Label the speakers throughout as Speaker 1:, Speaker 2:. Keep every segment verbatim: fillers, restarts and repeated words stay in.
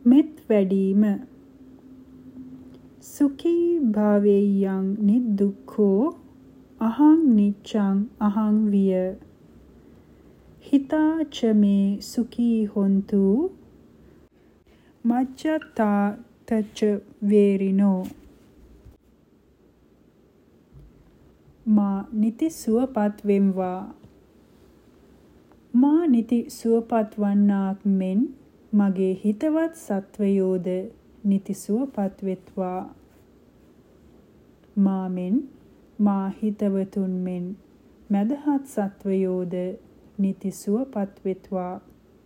Speaker 1: මෙත් වැඩීම. සුඛී භාවේයං නිදුක්ඛෝ අහං නිච්ඡං අහං විය. හිතා ච මේ සුඛී හොන්තු මච්ඡතා තච වේරිනෝ. මා නිති සුවපත් වෙම්වා. මා නිති සුවපත් වන්නාක් මෙන් මගේ හිතවත් සත්වයෝද නිති සුවපත් වෙත්වා. මා මෙන් මා හිතවතුන් මෙන් මදහත් සත්වයෝද නිති සුවපත් වෙත්වා.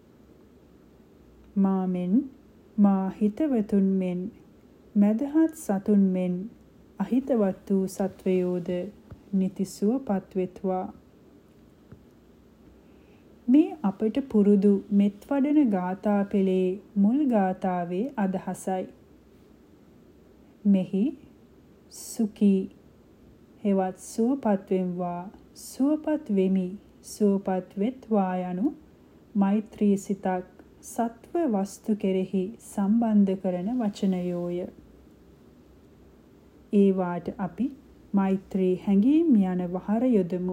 Speaker 1: මා මෙන් මා හිතවතුන් මෙන් මදහත් සතුන් මෙන් අහිතවත් වූ සත්වයෝද නිති සුවපත් වෙත්වා. මේ අපට පුරුදු මෙත් වඩන ගාථා පෙළේ මුල් ගාථාවේ අදහසයි. මෙහි සුඛී හෙවත් සුවපත් වෙම්වා, සුවපත් වෙමි, සුවපත් වෙත්වා යනු මෛත්‍රී සිතක් සත්ව වස්තු කෙරෙහි සම්බන්ධ කරන වචනයෝය. ඒවාට අපි මෛත්‍රී හැඟීම් යන වහර යොදමු.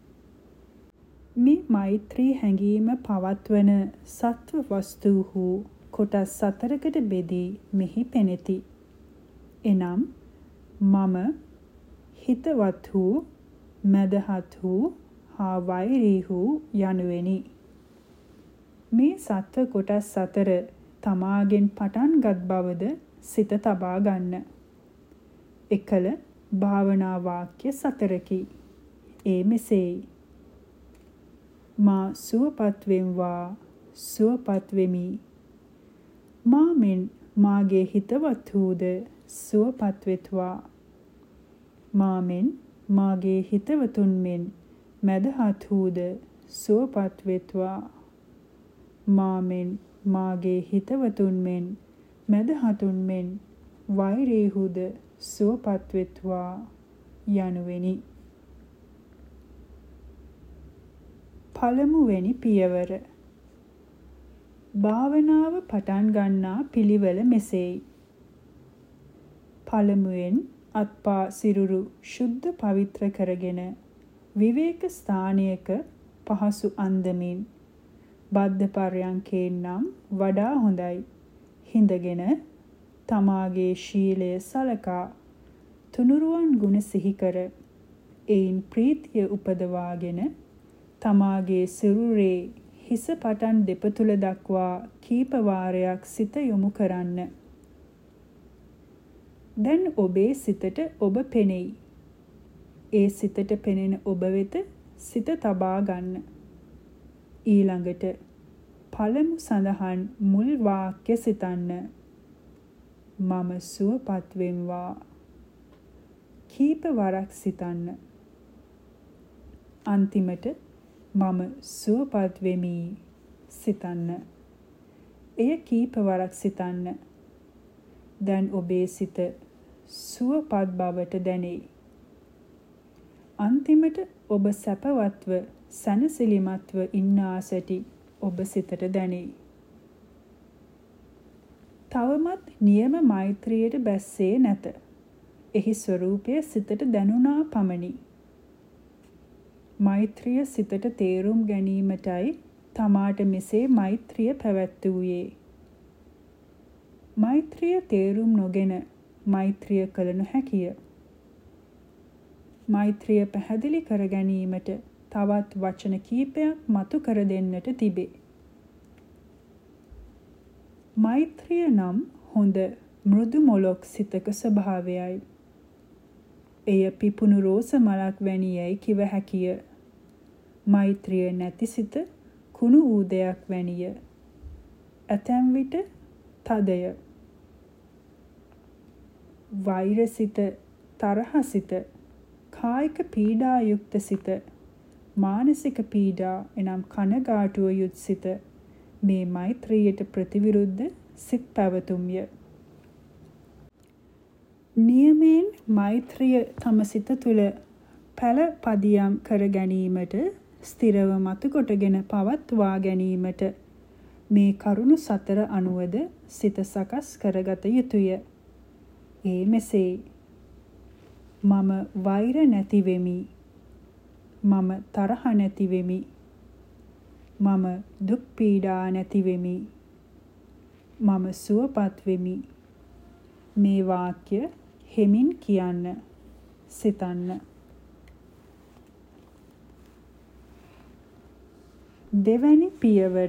Speaker 1: මේ මෛත්‍රී හැඟීම පවත්වන සත්ව වස්තුහු කොටස් සතරකට බෙදී මෙහි පෙනෙති. එනම් මම, හිතවත් වූ, මදහත් වූ හා වෛරී වූ යනුවෙනි. මේ සත්ව කොටස් සතර තමාගෙන් පටන්ගත් බවද සිත තබා ගන්න. එකල භාවනා වාක්‍ය සතරකි. ඒ මෙසේයි. මා සුවපත් වෙම්වා, සුවපත් වෙමි. මා මෙන් මාගේ හිතවත් වූද සුවපත් වෙත්වා. මා මෙන් මාගේ හිතවතුන් මෙන් මදහත් වූද සුවපත් වෙත්වා. මා මෙන් මාගේ හිතවතුන් මෙන් මදහතුන් මෙන් වෛරීහුද සුවපත් වෙත්වා යනුවෙනි. පළමුවෙනි පියවර. භාවනාව පටන් ගන්නා පිළිවෙල මෙසේයි. පළමුවෙන් අත්පා සිරුරු ශුද්ධ පවිත්‍ර කරගෙන විවේක ස්ථානයක පහසු අන්දමින් බද්ධ පර්යංකයෙන් නම් වඩා හොඳයි. හිඳගෙන තමාගේ ශීලය සලකා තුනුරුවන් ගුණ සිහි කර එයින් ප්‍රීතිය උපදවාගෙන තමාගේ සිරුරේ හිස පටන් දෙපතුල දක්වා කීප වාරයක් සිත යොමු කරන්න. දැන් ඔබේ සිතට ඔබ පෙනෙයි. ඒ සිතට පෙනෙන ඔබ වෙත සිත තබා ගන්න. ඊළඟට පළමු සඳහන් මුල් වාක්‍ය සිතන්න. මම සුවපත් වෙම්වා. කීප වරක් සිතන්න. අන්තිමට මම සුවපත් වෙමි සිතන්න. එය කීප වරක් සිතන්න. දැන් ඔබේ සිත සුවපත් බවට දැනේ. අන්තිමට ඔබ සැපවත්ව සැනසිලිමත්ව ඉන්නා සැටි ඔබ සිතට දැනේ. තවමත් නියම මෛත්‍රියට බැස්සේ නැත. එහි ස්වરૂපය සිතට දැනුණා පමණි. මෛත්‍රිය සිතට තේරුම් ගැනීමටයි තමාට මෙසේ මෛත්‍රිය පැවැත්වූයේ. මෛත්‍රිය තේරුම් නොගෙන මෛත්‍රිය කළ නොහැකිය. මෛත්‍රිය පැහැදිලි කර ගැනීමට තවත් වචන කීපයක් මතු කර දෙන්නට තිබේ. මෛත්‍රිය නම් හොඳ මෘදු මොලොක් සිතක ස්වභාවයයි. එය පිපුණු රෝස මලක් වැනි යැයි කිව හැකිය. මෛත්‍රිය නැති සිත කුණු ඌදයක් වැනිය. ඇතැම් විට තදය. වෛරසිත, තරහසිත, කායික පීඩා යුක්ත සිත, මානසික පීඩා එනම් කනගාටුව යුත් සිත මේ මෛත්‍රියට ප්‍රතිවිරුද්ධ සිත් පැවතුම්ය. නියමයෙන් මෛත්‍රිය තම සිත තුළ පැල පදියම් කර ගැනීමට, ස්ථිරව මතු කොටගෙන පවත්වා ගැනීමට මේ කරුණු සතර අනුවද සිත සකස් කරගත යුතුය. ඒ මෙසේ මම වෛර නැති වෙමි. මම තරහ නැති වෙමි. මම දුක් පීඩා නැති වෙමි. මම සුවපත් වෙමි. මේ වාක්‍ය හෙමින් කියන්න, සිතන්න. දෙවැනි පියවර.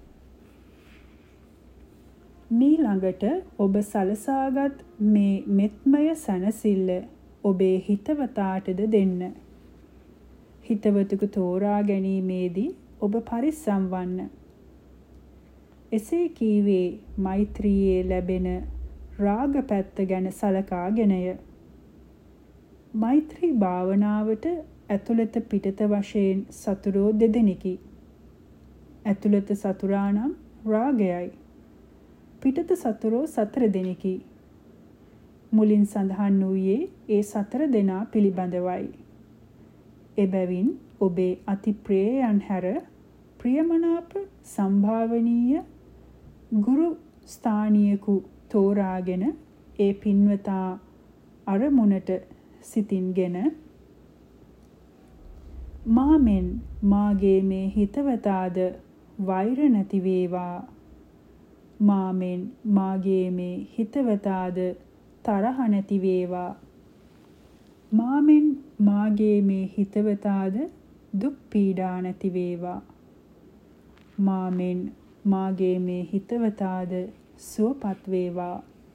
Speaker 1: මීළඟට ඔබ සලසාගත් මේ මෙත්මය සැනසෙල්ල ඔබේ හිතවතාටද දෙන්න. හිතවතෙකු තෝරා ගැනීමේදී ඔබ පරිස්සම් වන්න. එසේ කීවේ මෛත්‍රියේ ලැබෙන රාග පැත්ත ගැන සලකාගෙනය. මෛත්‍රී භාවනාවට ඇතුළත පිටත වශයෙන් සතුරෝ දෙදෙනෙකි. ඇතුළත සතුරා නම් රාගයයි. පිටත සතුරෝ සතර දෙනෙකි. මුලින් සඳහන් වූයේ ඒ සතර දෙනා පිළිබඳවයි. එබැවින් ඔබේ අති ප්‍රියයන් හැර ප්‍රියමනාප සම්භාවනීය ගුරු ස්ථානීයකු තෝරාගෙන ඒ පින්වතා අරමුණට සිතින්ගෙන මාමෙන් මාගේ මේ හිතවතාද වෛර නැති වේවා. මාමෙන් මාගේ මේ හිතවතාද තරහ නැති වේවා. මාමෙන් මාගේ මේ හිතවතාද දුක් පීඩා නැති වේවා. මාමෙන් මාගේ මේ හිතවතාද සුවපත් වේවා.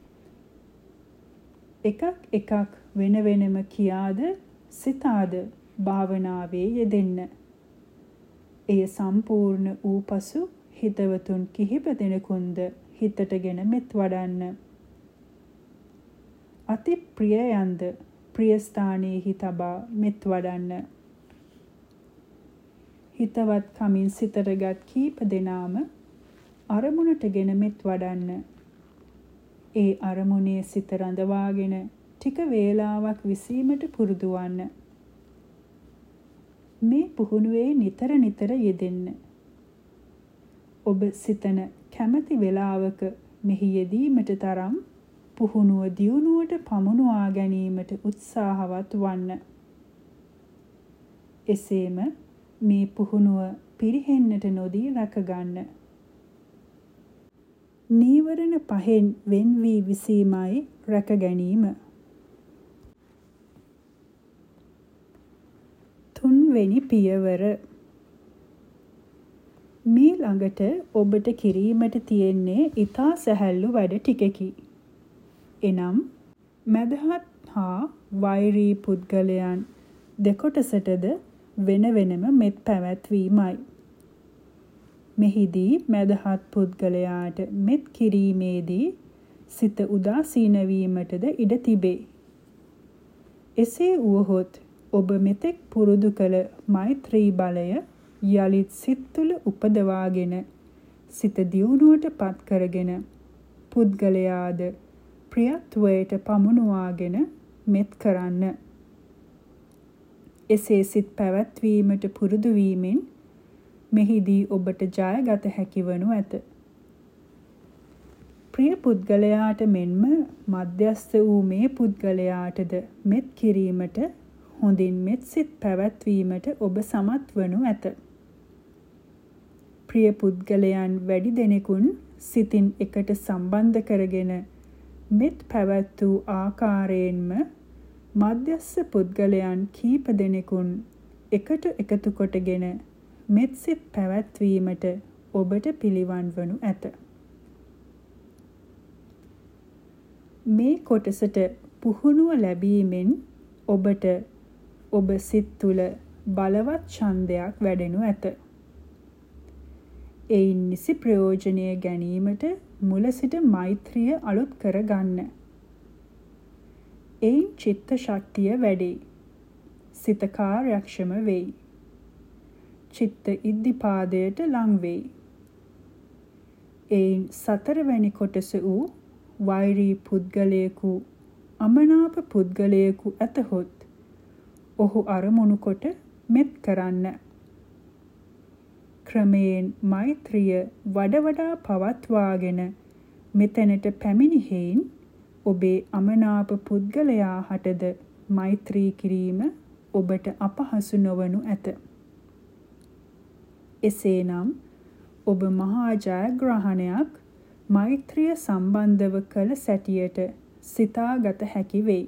Speaker 1: එකක් එකක් වෙන වෙනම කියාද සිතාද භාවනාවේ යෙදෙන්න. එය සම්පූර්ණ වූ පසු හිතවතුන් කිහිප දෙනෙකුන්ද හිතටගෙන මෙත් වඩන්න. අති ප්‍රියයන්ද ප්‍රිය ස්ථානයේහි තබා මෙත් වඩන්න. හිතවත් කමින් සිතටගත් කීප දෙනාම අරමුණටගෙන මෙත් වඩන්න. ඒ අරමුණේ සිත රඳවාගෙන ටික වේලාවක් විසීමට පුරුදු වන්න. මේ පුහුණුවේ නිතර නිතර යෙදෙන්න. ඔබ සිතන කැමැති වේලාවක මෙහි යෙදීමට තරම් පුහුණුව දියුණුවට පමුණුවා ගැනීමට උත්සාහවත් වන්න. එසේම මේ පුහුණුව පිරිහෙන්නට නොදී රැකගන්න. නීවරණ පහෙන් වෙන් වී විසීමයි රැක ගැනීම. තුන්වෙනි පියවර. මේ ළඟට ඔබට කිරීමට තියෙන්නේ ඊතා සැහැල්ලු වැඩ ටිකකි. එනම් මදහත් හා වෛරී පුද්ගලයන් දෙකොටසටද වෙන වෙනම මෙත් පැවැත්වීමයි. මෙහිදී මදහත් පුද්ගලයාට මෙත් කිරීමේදී සිත උදාසීන වීමටද ඉඩ තිබේ. එසේ වුවහොත් ඔබ මෙතෙක් පුරුදු කළ මෛත්‍රී බලය යලිත් සිත තුළ උපදවාගෙන සිත දියුණුවට පත් කරගෙන පුද්ගලයාද ප්‍රියත්වයට පමුණුවාගෙන මෙත් කරන්න. එසේ සිත පැවැත්වීමට පුරුදු වීමෙන් මෙහිදී ඔබට ජයගත හැකිවනු ඇත. ප්‍රිය පුද්ගලයාට මෙන්ම මධ්‍යස්ථ වූ මේ පුද්ගලයාටද මෙත් කිරීමට හොඳින් මෙත් සිත් පැවැත්වීමට ඔබ සමත් වනු ඇත. ප්‍රිය පුද්ගලයන් වැඩි දෙනෙකුන් සිතින් එකට සම්බන්ධ කරගෙන මෙත් පැවැත් වූ ආකාරයෙන්ම මධ්‍යස්ථ පුද්ගලයන් කීප දෙනෙකුන් එකට එකතු කොටගෙන මෙත් සිත් පැවැත්වීමට ඔබට පිළිවන් වනු ඇත. මේ කොටසට පුහුණුව ලැබීමෙන් ඔබට ඔබ සිත් තුළ බලවත් ඡන්දයක් වැඩෙනු ඇත. එයින් නිසි ප්‍රයෝජනය ගැනීමට මුල සිට මෛත්‍රිය අලුත් කර ගන්න. එයින් චිත්ත ශක්තිය වැඩේ. සිත කාර්යක්ෂම වෙයි. චිත්ත ඉද්ධිපාදයට ලං වෙයි. එයින් සතරවැනි කොටස වූ වෛරී පුද්ගලයෙකු අමනාප පුද්ගලයෙකු ඇතහොත් ඔහු අරමුණු කොට මෙත් කරන්න. ක්‍රමයෙන් මෛත්‍රිය වඩ වඩා පවත්වාගෙන මෙතැනට පැමිණි හේයින් ඔබේ අමනාප පුද්ගලයා හටද මෛත්‍රී කිරීම ඔබට අපහසු නොවනු ඇත. එසේනම් ඔබ මහා ජයග්‍රහණයක් මෛත්‍රිය සම්බන්ධව කළ සැටියට සිතාගත හැකි වෙයි.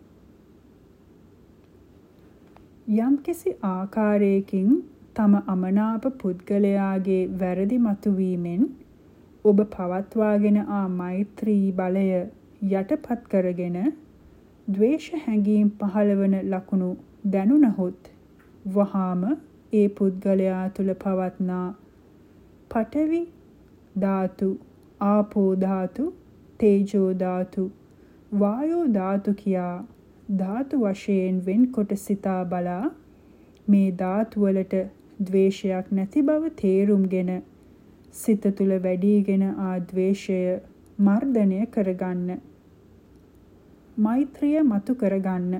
Speaker 1: යම්කිසි ආකාරයකින් තම අමනාප පුද්ගලයාගේ වැරදි මතුවීමෙන් ඔබ පවත්වාගෙන ආ මෛත්‍රී බලය යටපත් කරගෙන ද්වේෂ හැඟීම් පහළවන ලකුණු දැනුණහොත් වහාම ඒ පුද්ගලයා තුළ පවත්නා පඨවි ධාතු, ආපෝ ධාතු, තේජෝ ධාතු, වායෝ ධාතු කියා ධාතු වශයෙන් වෙන්කොට සිතා බලා මේ ධාතු වලට ද්වේෂයක් නැති බව තේරුම්ගෙන සිත තුළ වැඩිගෙන ආ ද්වේෂය මර්ධනය කරගන්න. මෛත්‍රිය මතු කරගන්න.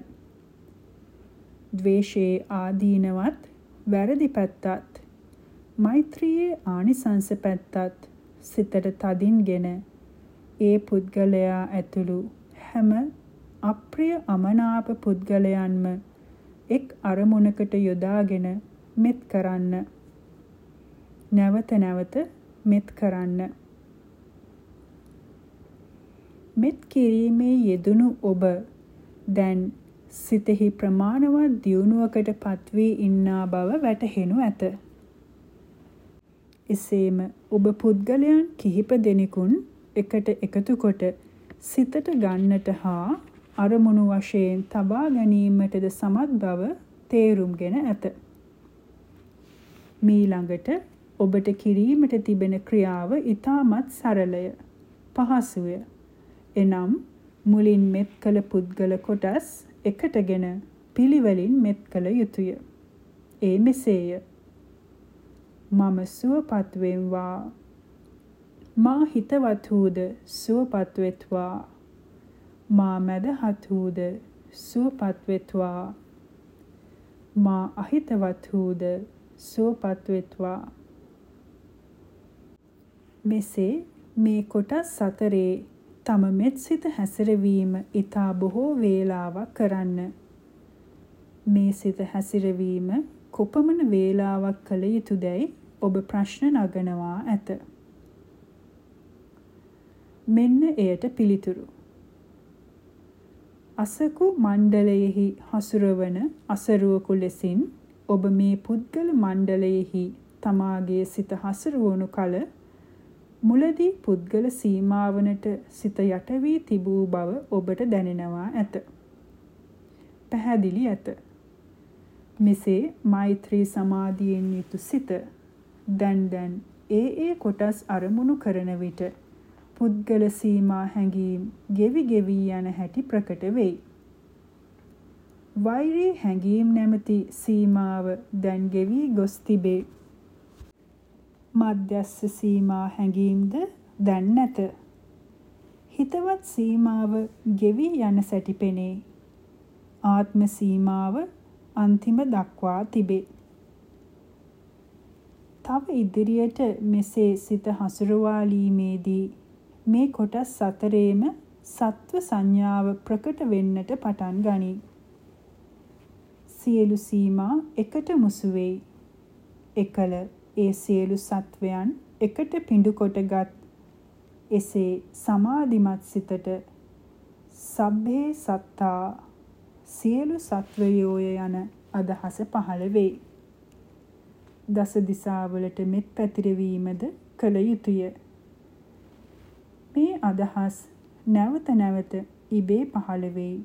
Speaker 1: ද්වේෂයේ ආදීනවත් වැරදි පැත්තත් මෛත්‍රියේ ආනිසංස පැත්තත් සිතට තදින්ගෙන ඒ පුද්ගලයා ඇතුළු හැම අප්‍රිය අමනාප පුද්ගලයන්ම එක් අරමුණකට යොදාගෙන මෙත් කරන්න. නැවත නැවත මෙත් කරන්න. මෙත් කිරීමේ යෙදුණු ඔබ දැන් සිතෙහි ප්‍රමාණවත් දියුණුවකට පත්වී ඉන්නා බව වැටහෙනු ඇත. එසේම ඔබ පුද්ගලයන් කිහිප දෙනෙකුන් එකට එකතු කොට සිතට ගන්නට හා අරමුණු වශයෙන් තබා ගැනීමටද සමත් බව තේරුම්ගෙන ඇත. මීළඟට ඔබට කිරීමට තිබෙන ක්‍රියාව ඉතාමත් සරලය, පහසුය. එනම් මුලින් මෙත් කළ පුද්ගල කොටස් එකටගෙන පිළිවෙලින් මෙත් කළ යුතුය. ඒ මෙසේය. මම සුවපත් වෙම්වා. මා හිතවත් වූද සුවපත් වෙත්වා. මා මැදහත් වූද සුවපත් වෙත්වා. මා අහිතවත් වූද සුවපත් වෙත්වා. මෙසේ මේ කොටස් අතරේ තම මෙත් සිත හැසිරවීම ඊතා බොහෝ වේලාවක් කරන්න. මේ සිත හැසිරවීම කොපමණ වේලාවක් කළ යුතුදැයි ඔබ ප්‍රශ්න නගනවා ඇත. මෙන්න එයට පිළිතුරු. අසකු මණ්ඩලයෙහි හසුරවන අසරුවකු ලෙසින් ඔබ මේ පුද්ගල මණ්ඩලයෙහි තමාගේ සිත හසුරුවනු කල මුලදී පුද්ගල සීමාවනට සිත යට වී තිබූ බව ඔබට දැනෙනවා ඇත. පැහැදිලි ඇත. මෙසේ මෛත්‍රී සමාධියෙන් යුතු සිත දැන් දැන් ඒ ඒ කොටස් අරමුණු කරන විට පුද්ගල සීමා හැඟීම් ගෙවි ගෙවි යන හැටි ප්‍රකට වෙයි. වෛරී හැඟීම් නැමැති සීමාව දැන් ගෙවි ගොස් තිබේ. මධ්‍යස්ථ සීමා හැඟීම්ද දැන් නැත. හිතවත් සීමාව ගෙවි යන සැටි පෙනේ. ආත්ම සීමාව අන්තිම දක්වා තිබේ. තව ඉදිරියට මෙසේ සිත හසුරුවාලීමේදී මේ කොටස් අතරේම සත්ව සංඥාව ප්‍රකට වෙන්නට පටන් ගනී. සියලු සීමා එකට මුසු වෙයි. එකල ඒ සියලු සත්වයන් එකට පිඬු කොටගත් එසේ සමාධිමත් සිතට සබ්බේ සත්තා සියලු සත්වයෝය යන අදහස පහළ වෙයි. දස දිසාවලට මෙත් පැතිරවීමද කළ යුතුය. මේ අදහස් නැවත නැවත ඉබේ පහළ වෙයි.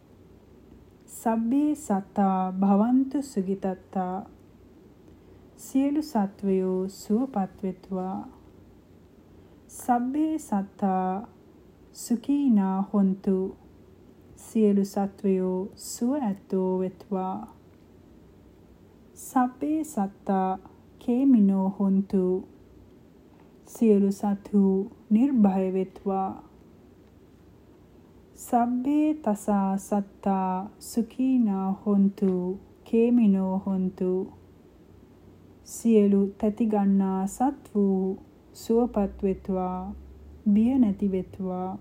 Speaker 1: සබ්බේ සත්තා භවන්තු සුගිතත්තා සියලු සත්වයෝ සුවපත් වෙත්වා. සබ්බේ සත්තා සුඛීනා හොන්තු සියලු සත්වයෝ සුව ඇත්තෝ වෙත්වා. සබ්බේ සත්තා කේමිනෝ හොන්තු සියලු සත්හු නිර්භය වෙත්වා. සබ්බේ තසා සත්තා සුඛීනා හොන්තු කේමිනෝ හොන්තු සියලු තැති ගන්නා සත් වූ සුවපත් වෙත්වා, බිය නැති වෙත්වා.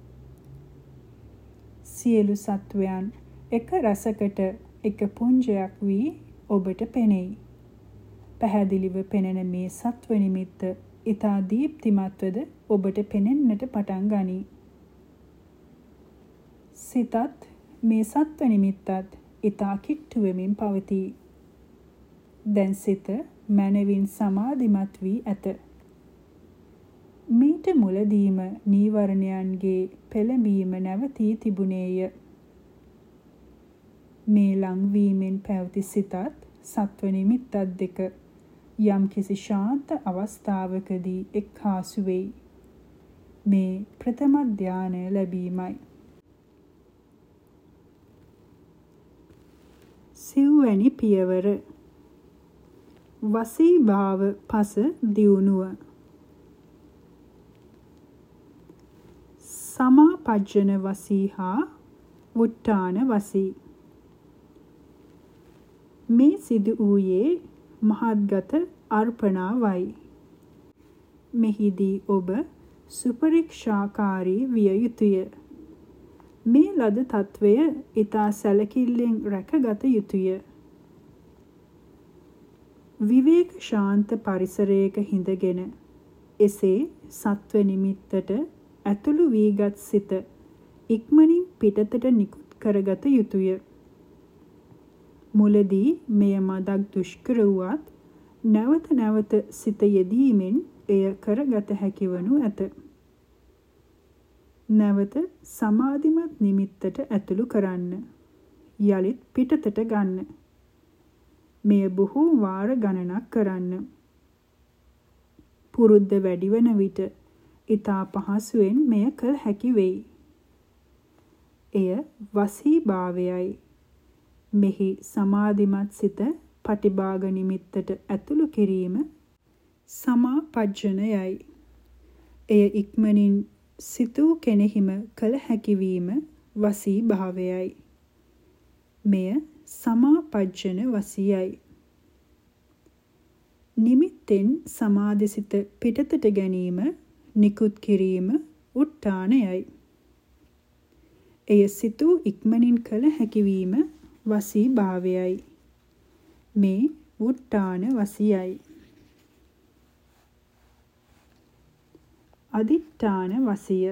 Speaker 1: සියලු සත්වයන් එක රසකට එක පුංජයක් වී ඔබට පෙනෙයි. පැහැදිලිව පෙනෙන මේ සත්ව නිමිත්ත ඊතා දීප්තිමත්වද ඔබට පෙනෙන්නට පටන් ගනී. සිතත් මේ සත්ව නිමිත්තත් ඊතා කිට්ටු වෙමින් පවතී. දැන් සිත මනවින් සමාධිමත් වී ඇත. මීට මුලදීම නීවරණයන්ගේ පෙළඹීම නැවතී තිබුණේය. මේ ලංවීමෙන් පැවති සිතත් සත්ව නිමිත්තත් දෙක යම් කිසි ශාන්ත අවස්ථාවකදී එක්හාසු වෙයි. මේ ප්‍රථම ධානය ලැබීමයි. සිව්වැනි පියවර වසීභාව පස දියුණුව. සමාපජ්ජන වසී හා වුට්ටාන වසී. මේ සිදු වූයේ මහත්ගත අර්පණාවයි. මෙහිදී ඔබ සුපරික්ෂාකාරී විය යුතුය. මේ ලද තත්වය ඊතා සැලකිල්ලෙන් රැකගත යුතුය. විවේක ශාන්ත පරිසරයක හිඳගෙන එසේ සත්ව නිමිත්තට ඇතුළු වීගත් සිත ඉක්මනින් පිටතට නිකුත් කරගත යුතුය. මුලදී මෙය මදක් දුෂ්කර වුවත් නැවත නැවත සිත යෙදීමෙන් එය කරගත හැකිවනු ඇත. නැවත සමාධිමත් නිමිත්තට ඇතුළු කරන්න. යලිත් පිටතට ගන්න. මෙය බොහෝ වාර ගණනක් කරන්න. පුරුද්ද වැඩි වන විට ඊතා පහසුවෙන් මෙය කළ හැකි වෙයි. එය වසීභාවයයි. මෙහි සමාධිමත් සිත පටිභාග නිමිත්තට ඇතුළු කිරීම සමාපජ්ජනයයි. එය ඉක්මනින් සිතූ කෙනෙහිම කළ හැකිවීම වසීභාවයයි. මෙය සමාපජ්ජන වසියයි. නිමිත්තෙන් සමාධිසිත පිටතට ගැනීම නිකුත් කිරීම උට්ටානයයි. එය සිතූ ඉක්මනින් කළ හැකිවීම වසීභාවයයි. මේ උට්ටාන වසියයි. අදිට්ඨාන වසිය.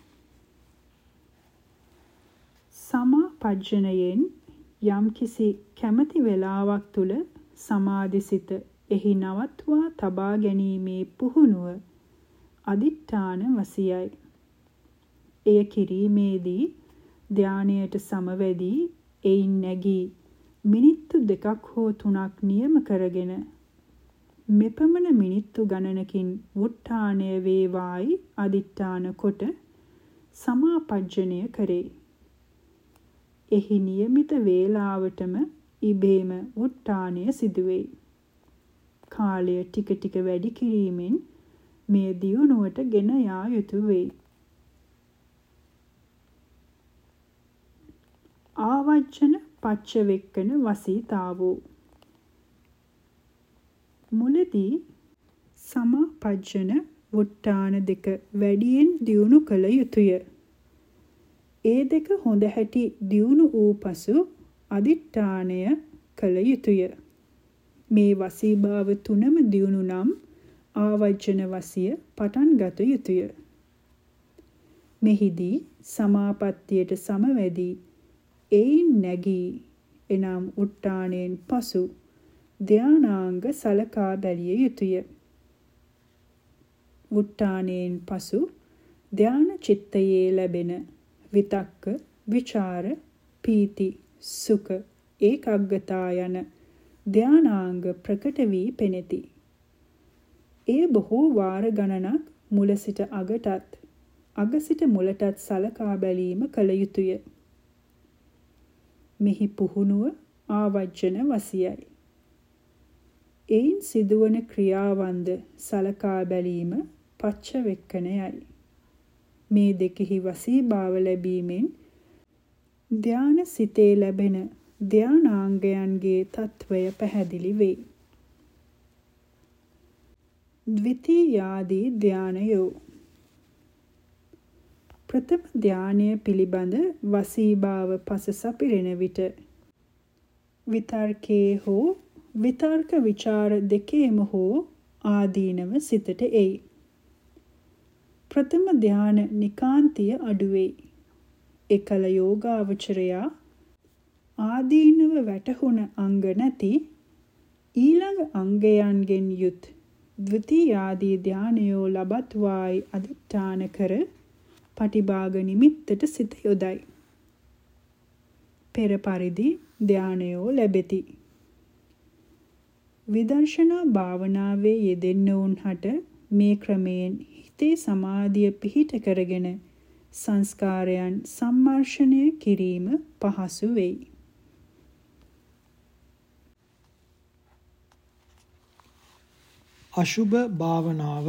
Speaker 1: සමාපජ්ජනයෙන් යම්කිසි කැමැති වේලාවක් තුල සමාධිසිත එහි නවත්වා තබා ගැනීමේ පුහුණුව අදිට්ඨාන වසියයි. එය කිරීමේදී ධානයට සමවැදී එයින් නැගී මිනිත්තු දෙකක් හෝ තුනක් නියම කරගෙන මෙපමණ මිනිත්තු ගණනකින් වුට්ටාණය වේවායි අදිට්ඨාන කොට සමාපජ්ජනය කරේ. එහි නියමිත වේලාවටම ඉබේම වුට්ටාණය සිදුවේ. කාලය ටික ටික වැඩි කිරීමෙන් මේ දියුණුවට ගෙන යා යුතු වේ. ආවජ්ජන පච්චවෙක්කන වසීතාවෝ. මුලදී සමාපජ්ජන වුට්ටාන දෙක වැඩියෙන් දියුණු කළ යුතුය. ඒ දෙක හොඳ හැටි දියුණු වූ පසු අදිට්ඨානය කළ යුතුය. මේ වසීභාව තුනම දියුණු නම් ආවජ්ජන වසිය පටන් ගත යුතුය. මෙහිදී සමාපත්තියට සමවැදී එයින් නැගී එනම් උට්ටාණයෙන් පසු ධානාංග සලකා බැලිය යුතුය. උට්ටාණයෙන් පසු ධාන චිත්තයේ ලැබෙන විතක්ක, විචාර, පීති, සුඛ, ඒකග්ගතා යන ධානාංග ප්‍රකට වී පෙනෙති. එය බොහෝ වාර ගණනක් මුල සිට අගටත් අග සිට මුලටත් සලකා බැලීම කළ යුතුය. මෙහි පුහුණුව ආවජ්ජන වසියයි. එයින් සිදුවන ක්‍රියාවන්ද සලකා බැලීම පච්චවෙක්කනයයි. මේ දෙකෙහි වසීභාව ලැබීමෙන් ධාන සිතේ ලැබෙන ධානාංගයන්ගේ තත්වය පැහැදිලි වේ. ද්විතීයාදී ධානයෝ. ප්‍රථම ධානය පිළිබඳ වසීභාව පස සපිරෙන විට විතර්කයේ හෝ විතර්ක විචාර දෙකේම හෝ ආදීනව සිතට එයි. ප්‍රථම ධාන නිකාන්තිය අඩුවෙයි. එකල යෝගාවචරයා ආදීනව වැටහුණ අංග නැති ඊළඟ අංගයන්ගෙන් යුත් ද්විතීයාදී ධානයෝ ලබත්වායි අදිඨාන කර පටිභාග නිමිත්තට සිත යොදයි. පෙර පරිදි ධානයෝ ලැබෙති. විදර්ශනා භාවනාවේ යෙදෙන්නවුන් හට මේ ක්‍රමයෙන් හිතේ සමාධිය පිහිට කරගෙන සංස්කාරයන් සම්මර්ෂණය කිරීම පහසු වෙයි.
Speaker 2: අශුභ භාවනාව.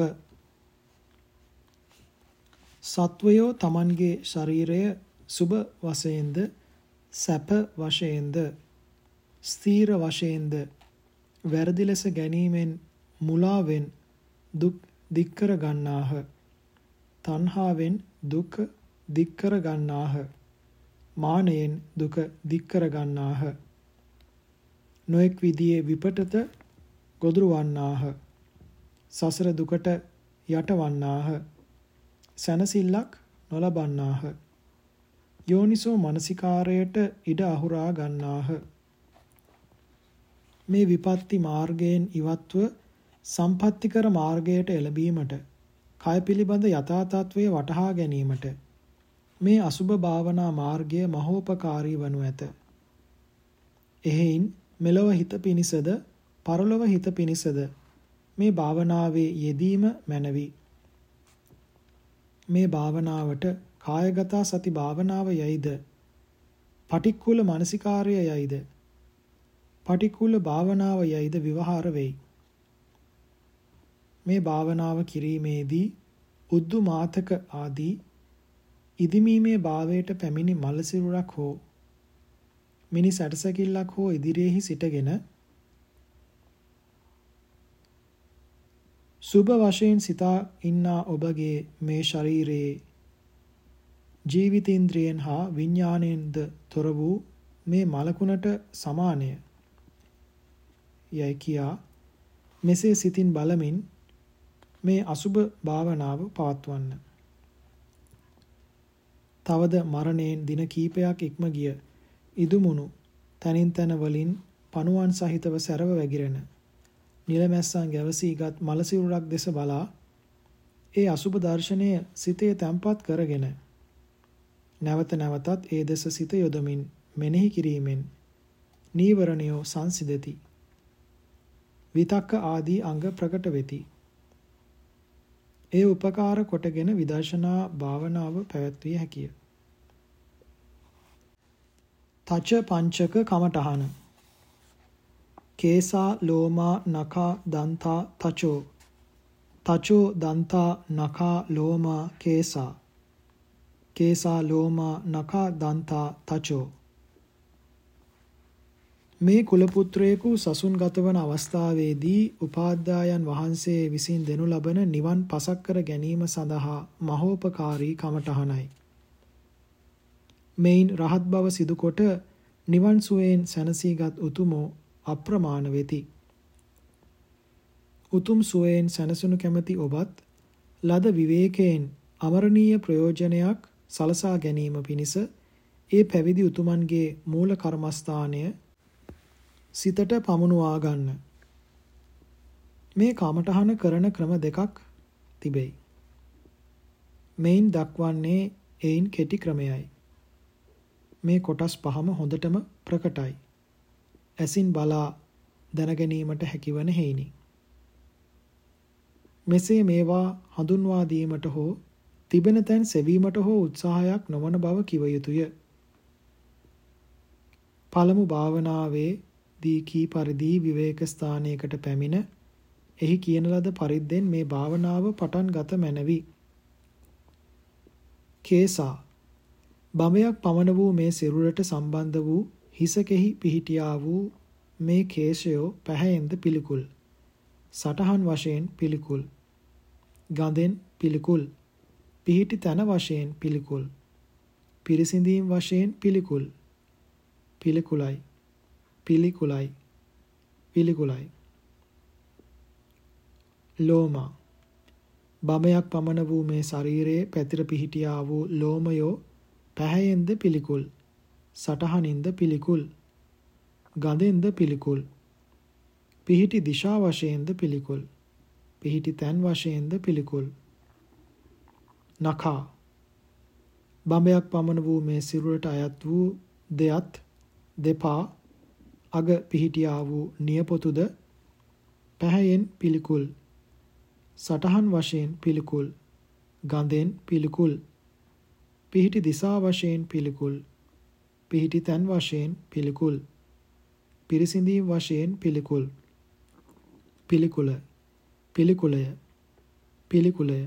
Speaker 2: සත්වයෝ තමන්ගේ ශරීරය සුභ වශයෙන්ද සැප වශයෙන්ද ස්ථීර වශයෙන්ද වැරදි ලෙස ගැනීමෙන් මුලාවෙන් දුක් දික්කර ගන්නාහ. තණ්හාවෙන් දුක දික්කර ගන්නාහ. මානයෙන් දුක දික්කර ගන්නාහ. නොඑක් විදියේ විපටත ගොදුරු වන්නාහ. සසර දුකට යටවන්නාහ. සැනසෙල්ලක් නොලබන්නාහ. යෝනිසෝ මනසිකාරයට ඉඩ අහුරා ගන්නාහ. මේ විපත්ති මාර්ගයෙන් ඉවත්ව සම්පත්තිකර මාර්ගයට එළඹීමට කය පිළිබඳ යථා තත්ත්වය වටහා ගැනීමට මේ අසුභ භාවනා මාර්ගය මහෝපකාරී වනු ඇත. එහෙයින් මෙලොව හිත පිණිසද පරලොව හිත පිණිසද මේ භාවනාවේ යෙදීම මැනවි. මේ භාවනාවට කායගත සති භාවනාව යයිද පටික්කුල මානසිකාර්ය යයිද පටික්කුල භාවනාව යයිද විවහාර වෙයි. මේ භාවනාව කිරීමේදී උද්දු මාතක ආදී ඉදිමීමේ භාවයට පැමිණි මල සිරුරක් හෝ මිනිස් ඇටසැකිල්ලක් හෝ ඉදිරියේහි සිටගෙන සුභ වශයෙන් සිතා ඉන්නා ඔබගේ මේ ශරීරයේ ජීවිතේන්ද්‍රයෙන් හා විඥාණයෙන්ද තොර වූ මේ මලකුණට සමානය යයි කියා මෙසේ සිතින් බලමින් මේ අසුභ භාවනාව පවත්වන්න. තවද මරණයෙන් දින කීපයක් ඉක්ම ගිය ඉදුමුණු තනින් තන වලින් පණුවන් සහිතව සැරව වැగిරෙන නිලමැස්සන් ගැවසීගත් මලසිරුරක් දෙස බලා ඒ අසුභ දර්ශනය සිතේ තැම්පත් කරගෙන නැවත නැවතත් ඒ දෙස සිත යොදමින් මෙනෙහි කිරීමෙන් නීවරණයෝ සංසිඳති. විතක්ක ආදී අංග ප්‍රකට වෙති. ඒ උපකාර කොටගෙන විදර්ශනා භාවනාව පැවැත්විය හැකිය. තච පංචක කමඨහන. කේසා ලෝමා නඛා දන්තා තචෝ. තචෝ දන්තා නඛා ලෝමා කේසා. කේසා ලෝමා නඛා දන්තා තචෝ. මේ කුලපුත්‍රයෙකු සසුන්ගත වන අවස්ථාවේදී උපාධ්‍යායන් වහන්සේ විසින් දෙනු ලබන නිවන් පසක් කර ගැනීම සඳහා මහෝපකාරී කමඨහනයි. මෙයින් රහත් බව සිදුකොට නිවන් සුවයෙන් සැනසීගත් උතුමෝ අප්‍රමාණ වෙති. උතුම් සුවයෙන් සැනසුණු කැමැති ඔබත් ලද විවේකයෙන් අමරණීය ප්‍රයෝජනයක් සලසා ගැනීම පිණිස ඒ පැවිදි උතුමන්ගේ මූල කර්මස්ථානය සිතට පමුණුවා ගන්න. මේ කමඨහන කරන ක්‍රම දෙකක් තිබෙයි. මෙයින් දක්වන්නේ එයින් කෙටි ක්‍රමයයි. මේ කොටස් පහම හොඳටම ප්‍රකටයි. ඇසින් බලා දැනගැනීමට හැකිවන හේිනි. මෙසේ මේවා හඳුන්වා දීමට හෝ තිබෙන තැන් සෙවීමට හෝ උත්සාහයක් නොවන බව කිව යුතුය. පළමු භාවනාවේ දී කී පරිදි විවේක ස්ථානයකට පැමිණ එහි කියන ලද පරිද්දෙන් මේ භාවනාව පටන් ගත මැනවි. කේසා බඹයක් පමණ වූ මේ සිරුරට සම්බන්ධ වූ හිසකෙහි පිහිටියා වූ මේ කේශයෝ පැහැයෙන්ද පිළිකුල් සටහන් වශයෙන් පිළිකුල්. ගඳෙන් පිළිකුල්. පිහිටි තන වශයෙන් පිළිකුල්. පිරිසිඳීම් වශයෙන් පිළිකුල්. පිළිකුලයි. පිළිකුලයි. පිළිකුලයි. ලෝමා බඹයක් පමණ වූ මේ ශරීරයේ පැතිර පිහිටියා වූ ලෝමයෝ පැහැයෙන්ද පිළිකුල්. සටහනින්ද පිළිකුල්. ගඳෙන්ද පිළිකුල්. පිහිටි දිශා වශයෙන්ද පිළිකුල්. පිහිටි තැන් වශයෙන්ද පිළිකුල්. නඛා බඹයක් පමණ වූ මේ සිරුරට අයත් වූ දෙයත් දෙපා අග පිහිටියා වූ නියපොතුද පැහැයෙන් පිළිකුල්. සටහන් වශයෙන් පිළිකුල්. ගඳෙන් පිළිකුල්. පිහිටි දිසා වශයෙන් පිළිකුල්. පිහිටි තැන් වශයෙන් පිළිකුල්. පිරිසිඳීම් වශයෙන් පිළිකුල්. පිළිකුල. පිළිකුලය. පිළිකුලය.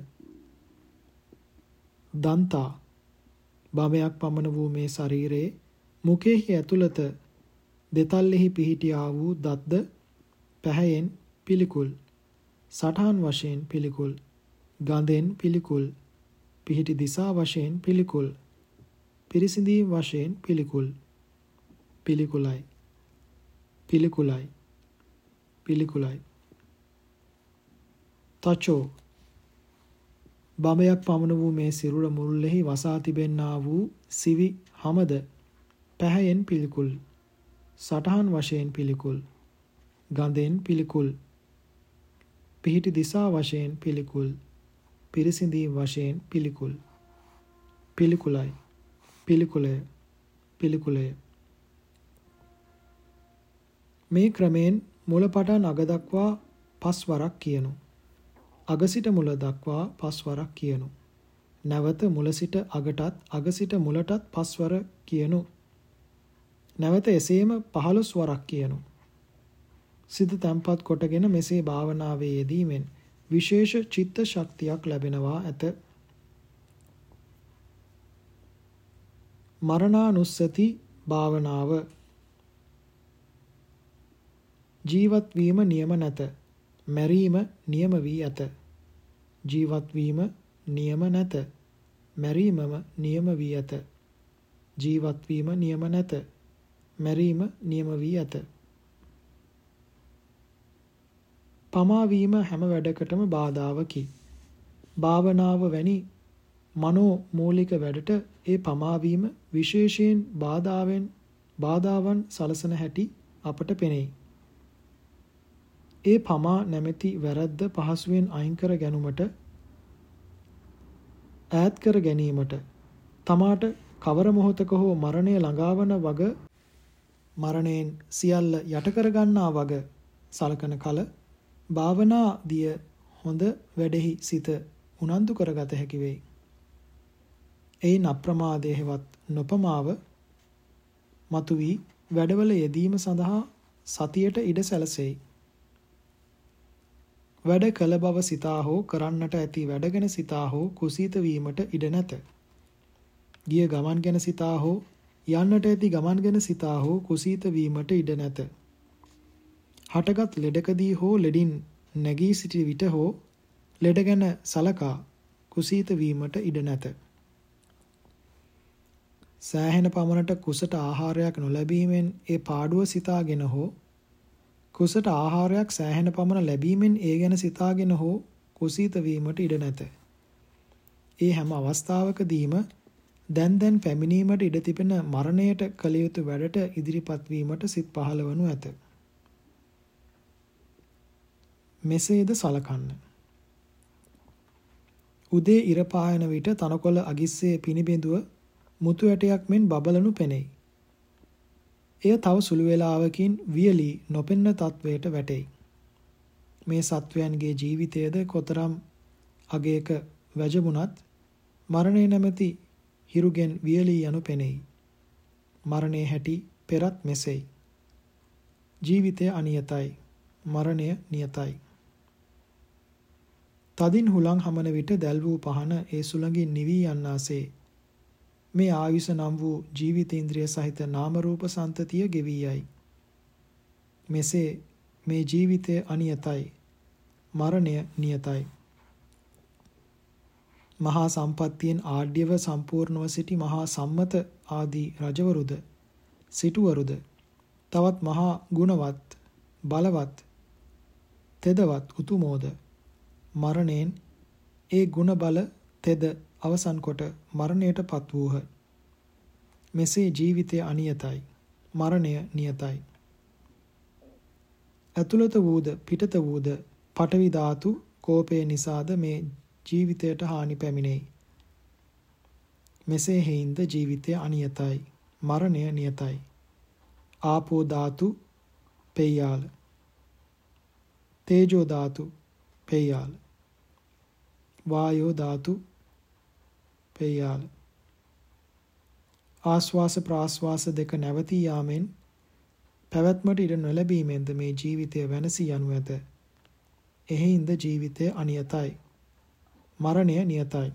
Speaker 2: දන්තා බඹයක් පමණ වූ මේ ශරීරයේ මුඛෙහි ඇතුළත දෙතල්ලෙහි පිහිටියා වූ දත්ද පැහැයෙන් පිළිකුල්. සටහන් වශයෙන් පිළිකුල්. ගඳෙන් පිළිකුල්. පිහිටි දිසා වශයෙන් පිළිකුල්. පිරිසිඳීම් වශයෙන් පිළිකුල්. පිළිකුලයි. පිළිකුලයි. පිළිකුලයි. තචෝ බඹයක් පමණ වූ මේ සිරුර මුල්ලෙහි වසා තිබෙන්නා වූ සිවි හමද පැහැයෙන් පිළිකුල්. සටහන් වශයෙන් පිළිකුල්. ගඳෙන් පිළිකුල්. පිහිටි දිසා වශයෙන් පිළිකුල්. පිරිසිඳීම් වශයෙන් පිළිකුල්. පිළිකුලයි. පිළිකුලය. පිළිකුලය. මේ ක්‍රමයෙන් මුල පටන් අග දක්වා පස් වරක් කියනු. අග සිට මුල දක්වා පස් වරක් කියනු. නැවත මුල සිට අගටත් අග සිට මුලටත් පස් වර කියනු. නැවත එසේම පහළොස් වරක් කියනු. සිත තැන්පත් කොටගෙන මෙසේ භාවනාවේ යෙදීමෙන් විශේෂ චිත්ත ශක්තියක් ලැබෙනවා ඇත. මරණානුස්සති භාවනාව. ජීවත් වීම නියම නැත. මැරීම නියම වී ඇත. ජීවත් වීම නියම නැත. මැරීමම නියම වී ඇත. ජීවත් වීම නියම නැත. මැරීම නියම වී ඇත. පමා වීම හැම වැඩකටම බාධාවකි. භාවනාව වැනි මනෝ මූලික වැඩට ඒ පමා වීම විශේෂයෙන් බාධාවෙන් බාධාවන් සලසන හැටි අපට පෙනෙයි. ඒ පමා නැමැති වැරද්ද පහසුවෙන් අයින් කර ගැනුමට ඈත් කර ගැනීමට තමාට කවර මොහොතක හෝ මරණය ළඟාවන වග මරණයෙන් සියල්ල යට කර ගන්නා වග සලකන කල භාවනා දිය හොඳ වැඩෙහි සිත උනන්දු කරගත හැකි වෙයි. එයින් අප්‍රමාදය හෙවත් නොපමාව මතුවී වැඩවල යෙදීම සඳහා සතියට ඉඩ සැලසෙයි. වැඩ කළ බව සිතා හෝ කරන්නට ඇති වැඩ ගැන සිතා හෝ කුසීත වීමට ඉඩ නැත. ගිය ගමන් ගැන සිතා හෝ යන්නට ඇති ගමන් ගැන සිතා හෝ කුසීත වීමට ඉඩ නැත. හටගත් ලෙඩකදී හෝ ලෙඩින් නැගී සිටි විට හෝ ලෙඩ ගැන සලකා කුසීත වීමට ඉඩ නැත. සෑහෙන පමණට කුසට ආහාරයක් නොලැබීමෙන් ඒ පාඩුව සිතාගෙන හෝ කුසට ආහාරයක් සෑහෙන පමණ ලැබීමෙන් ඒ ගැන සිතාගෙන හෝ කුසීත වීමට ඉඩ නැත. ඒ හැම අවස්ථාවකදීම දැන් දැන් පැමිණීමට ඉඩ තිබෙන මරණයට කළ යුතු වැඩට ඉදිරිපත් වීමට සිත් පහළවනු ඇත. මෙසේද සලකන්න. උදේ ඉර පායන විට තනකොළ අගිස්සේ පිනිබිඳුව මුතු ඇටයක් මෙන් බබලනු පෙනෙයි. එය තව සුළු වේලාවකින් වියලී නොපෙන්න තත්වයට වැටෙයි. මේ සත්වයන්ගේ ජීවිතයද කොතරම් අගයක වැජඹුණත් මරණය නැමැති හිරුගෙන් වියලී යනු පෙනෙයි. මරණය හැටි පෙරත් මෙසෙයි. ජීවිතය අනියතයි. මරණය නියතයි. තදින් හුලං හමන විට දැල් වූ පහන ඒ සුළඟින් නිවී යන්නාසේ මේ ආයුෂ නම් වූ ජීවිතේන්ද්‍රිය සහිත නාම රූප සන්තතිය ගෙවී යයි. මෙසේ මේ ජීවිතය අනියතයි. මරණය නියතයි. මහා සම්පත්තියෙන් ආඩ්‍යව සම්පූර්ණව සිටි මහා සම්මත ආදී රජවරුද සිටුවරුද තවත් මහා ගුණවත් බලවත් තෙදවත් උතුමෝද මරණයෙන් ඒ ගුණ බල තෙද අවසන් කොට මරණයට පත් වූහ. මෙසේ ජීවිතය අනියතයි, මරණය නියතයි. ඇතුළත වූද පිටත වූද පඨවි ධාතු කෝපය නිසාද මේ ජීවිතයට හානි පැමිණෙයි. මෙසේ හේින්ද ජීවිතය අනියතයි, මරණය නියතයි. ආපෝ ධාතු පෙය්‍යාල, තේජෝ ධාතු පෙය්‍යාල, වායෝ ධාතු පෙය්‍යාල. ආශ්වාස ප්‍රාශ්වාස දෙක නැවතී යාමෙන් පැවැත්මට ඉඩ නොලැබීමෙන්ද මේ ජීවිතය වෙනසී යනු ඇත. එහෙයින්ද ජීවිතය අනියතයි, මරණය නියතයි.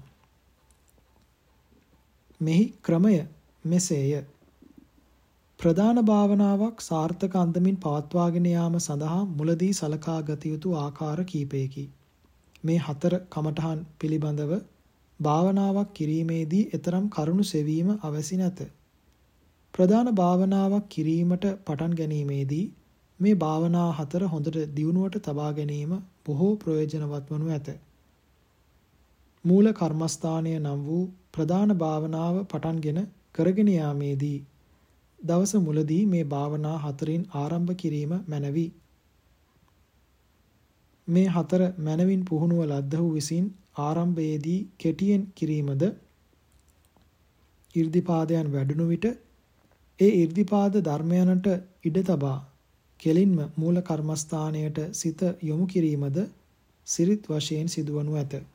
Speaker 2: මෙහි ක්‍රමය මෙසේය. ප්‍රධාන භාවනාවක් සාර්ථක අන්දමින් පවත්වාගෙන යාම සඳහා මුලදී සලකා ගත යුතු ආකාර කීපයකි. මේ හතර කමඨහන් පිළිබඳව භාවනාවක් කිරීමේදී එතරම් කරුණු සෙවීම අවැසි නැත. ප්‍රධාන භාවනාවක් කිරීමට පටන් ගැනීමේදී මේ භාවනා හතර හොඳට දියුණුවට තබා ගැනීම බොහෝ ප්‍රයෝජනවත් වනු ඇත. මූල කර්මස්ථානය නම් වූ ප්‍රධාන භාවනාව පටන්ගෙන කරගෙන යාමේදී දවස මුලදී මේ භාවනා හතරින් ආරම්භ කිරීම මැනවි. මේ හතර මැනවින් පුහුණුව ලද්දහු විසින් ආරම්භයේදී කෙටියෙන් කිරීමද ඉර්ධිපාදයන් වැඩුණු විට ඒ ඉර්ධිපාද ධර්මයන්ට ඉඩ තබා කෙලින්ම මූල කර්මස්ථානයට සිත යොමු කිරීමද සිරිත් වශයෙන් සිදුවනු ඇත.